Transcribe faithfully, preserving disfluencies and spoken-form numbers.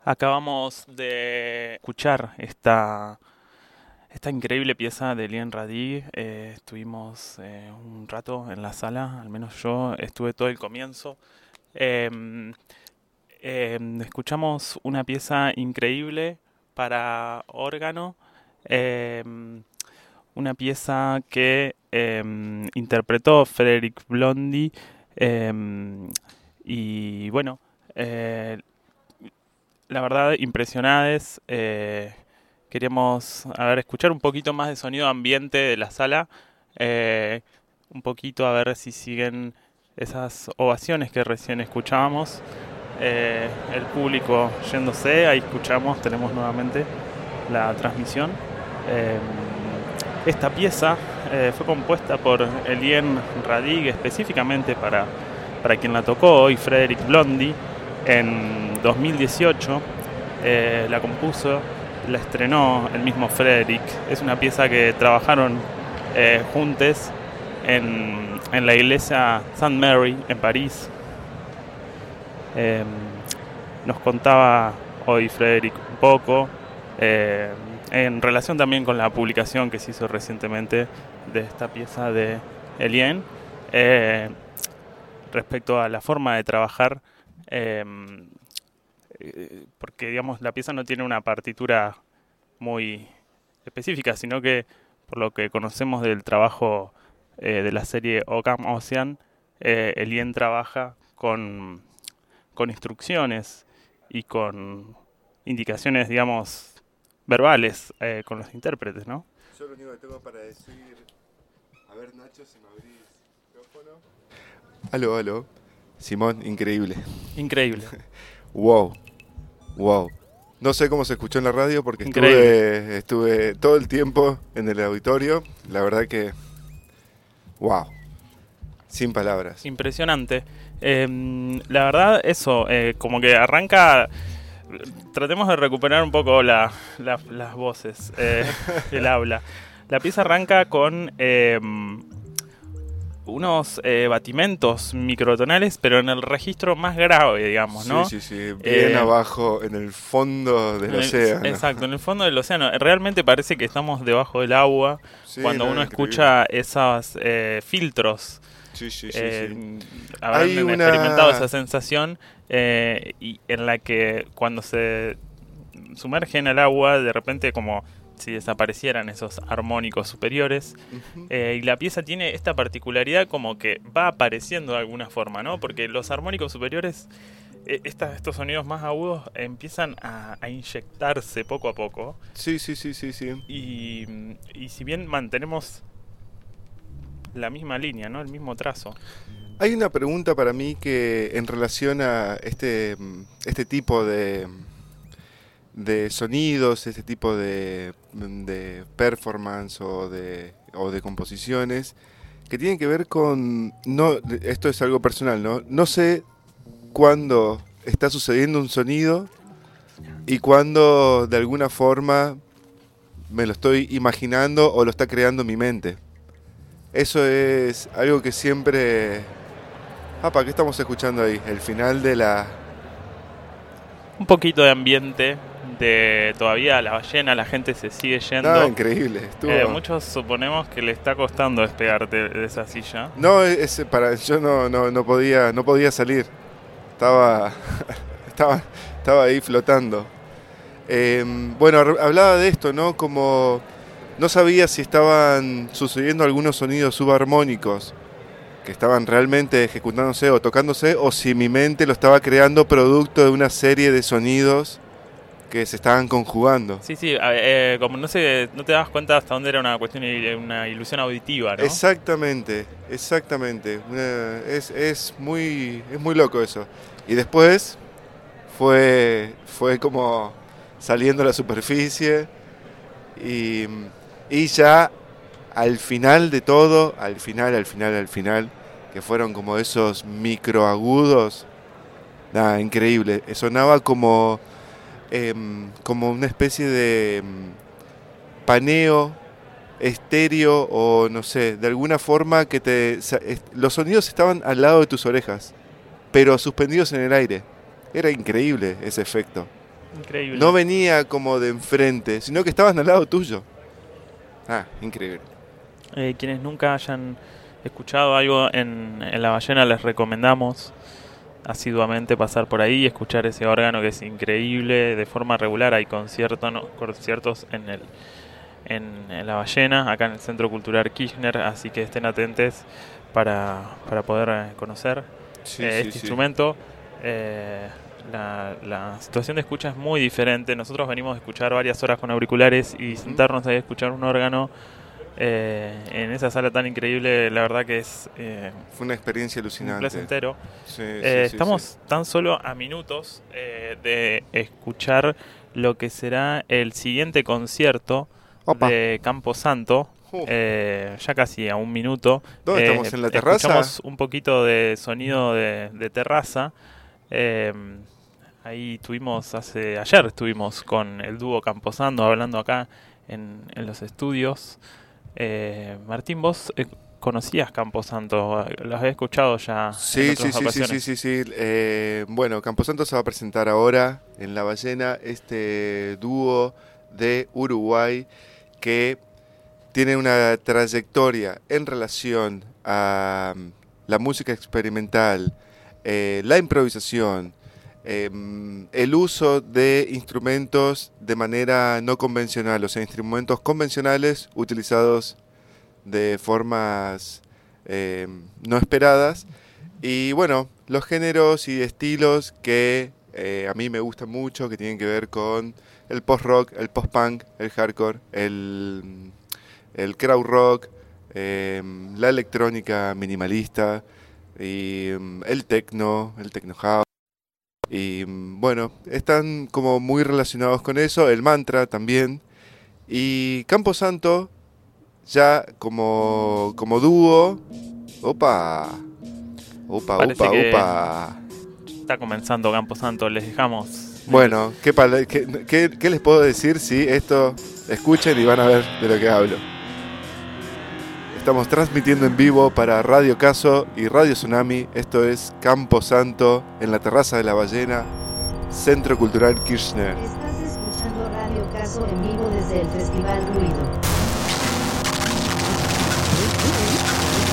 Acabamos de escuchar esta, esta increíble pieza de Lien Radí. Eh, estuvimos eh, un rato en la sala, al menos yo estuve todo el comienzo. Em, em, escuchamos una pieza increíble para órgano, em, una pieza que em, interpretó Frederick Blondy. em, y bueno, eh, la verdad, impresionades. Eh, queríamos, a ver, escuchar un poquito más de sonido ambiente de la sala. eh, un poquito a ver si siguen esas ovaciones que recién escuchábamos. Eh, el público yéndose, ahí escuchamos, tenemos nuevamente la transmisión. Eh, esta pieza eh, fue compuesta por Elien Radig específicamente para, para quien la tocó hoy, Frederick Blondy. En dos mil dieciocho eh, la compuso, la estrenó el mismo Frederick. Es una pieza que trabajaron eh, juntos en, en la iglesia Saint Mary en París. Eh, nos contaba hoy Frederick un poco eh, en relación también con la publicación que se hizo recientemente de esta pieza de Elien eh, respecto a la forma de trabajar. Eh, porque digamos la pieza no tiene una partitura muy específica, sino que por lo que conocemos del trabajo eh, de la serie Occam Ocean, eh, Elien trabaja con, con instrucciones y con indicaciones, digamos, verbales eh, con los intérpretes, ¿no? Yo lo único que tengo para decir, a ver Nacho, si me abrís el micrófono. Aló, aló. Simón, increíble. Increíble. Wow, wow. No sé cómo se escuchó en la radio porque Increíble. estuve, estuve todo el tiempo en el auditorio. La verdad que, wow, sin palabras. Impresionante. Eh, la verdad, eso, eh, como que arranca. Tratemos de recuperar un poco la, la, las voces, eh, el habla. La pieza arranca con eh, unos eh, batimentos microtonales, pero en el registro más grave, digamos, ¿no? Sí, sí, sí, bien eh, abajo, en el fondo del en el, océano. Exacto, en el fondo del océano. Realmente parece que estamos debajo del agua Sí, cuando no, uno increíble. escucha esos eh, filtros. Sí, sí, sí, Eh, sí. habrán Hay una- experimentado esa sensación eh, y en la que cuando se sumerge en el agua, de repente como si desaparecieran esos armónicos superiores. Ujú. Eh, y la pieza tiene esta particularidad como que va apareciendo de alguna forma, ¿no? Porque los armónicos superiores, eh, esta- estos sonidos más agudos, empiezan a, a inyectarse poco a poco. Sí, sí, sí, sí, sí. Y, y si bien mantenemos la misma línea, ¿no? El mismo trazo. Hay una pregunta para mí que en relación a este, este tipo de, de sonidos, este tipo de, de performance o de, o de composiciones, que tienen que ver con, no, esto es algo personal, ¿no? No sé cuándo está sucediendo un sonido y cuándo de alguna forma me lo estoy imaginando o lo está creando mi mente. Eso es algo que siempre... Apa, ¿qué estamos escuchando ahí? El final de la... Un poquito de ambiente, de todavía la ballena, la gente se sigue yendo. No, increíble. Estuvo... Eh, muchos suponemos que le está costando despegarte de esa silla. No, es para yo no, no, no podía no podía salir. Estaba estaba estaba ahí flotando. Eh, bueno, hablaba de esto, ¿no? Como no sabía si estaban sucediendo algunos sonidos subarmónicos que estaban realmente ejecutándose o tocándose, o si mi mente lo estaba creando producto de una serie de sonidos que se estaban conjugando. Sí, sí, eh, como no sé, no te dabas cuenta hasta dónde era una cuestión, una ilusión auditiva, ¿no? Exactamente, exactamente. Una, es, es muy es muy loco eso. Y después fue fue como saliendo a la superficie y, y ya al final de todo, al final, al final, al final, que fueron como esos microagudos, nada, increíble. Sonaba como, eh, como una especie de eh, paneo estéreo o no sé, de alguna forma que te... Los sonidos estaban al lado de tus orejas, pero suspendidos en el aire. Era increíble ese efecto. Increíble. No venía como de enfrente, sino que estaban al lado tuyo. Ah, increíble. Eh, quienes nunca hayan escuchado algo en, en La Ballena, les recomendamos asiduamente pasar por ahí y escuchar ese órgano que es increíble. De forma regular hay concierto, no, conciertos en, el, en, en La Ballena, acá en el Centro Cultural Kirchner, así que estén atentos para, para poder eh, conocer Sí, eh, sí, este sí. instrumento. Eh, la, la situación de escucha es muy diferente. Nosotros venimos a escuchar varias horas con auriculares y sentarnos ahí a escuchar un órgano eh, en esa sala tan increíble, la verdad que es eh, Fue una experiencia un alucinante. placentero. Sí, Eh, sí, sí, estamos sí. tan solo a minutos eh, de escuchar lo que será el siguiente concierto Opa. de Camposanto. Uh. Eh, ya casi a un minuto. ¿Dónde Eh, estamos? ¿En la terraza? Escuchamos un poquito de sonido de, de terraza. Eh, ahí estuvimos hace ayer estuvimos con el dúo Camposanto hablando acá en, en los estudios. Eh, Martín, vos eh, conocías Camposanto, los había escuchado ya en Sí, otras sí, sí, sí, ocasiones. sí, sí, sí. Eh, bueno, Camposanto se va a presentar ahora en La Ballena, este dúo de Uruguay que tiene una trayectoria en relación a um, la música experimental, eh, la improvisación, eh, el uso de instrumentos de manera no convencional, o sea, instrumentos convencionales utilizados de formas eh, no esperadas. Y bueno, los géneros y estilos que eh, a mí me gustan mucho, que tienen que ver con el post-rock, el post-punk, el hardcore, el, el crowd rock, eh, la electrónica minimalista, y um, el techno, el techno house. Y um, bueno, están como muy relacionados con eso, el mantra también. Y Camposanto, ya como, como dúo, opa, opa, Parece opa, que opa. está comenzando Camposanto, les dejamos. Bueno, ¿qué, pala- qué, qué, qué les puedo decir si esto escuchen y van a ver de lo que hablo? Estamos transmitiendo en vivo para Radio Caso y Radio Tsunami. Esto es Camposanto en la terraza de La Ballena, Centro Cultural Kirchner. Estás escuchando Radio Caso en vivo desde el Festival Ruido.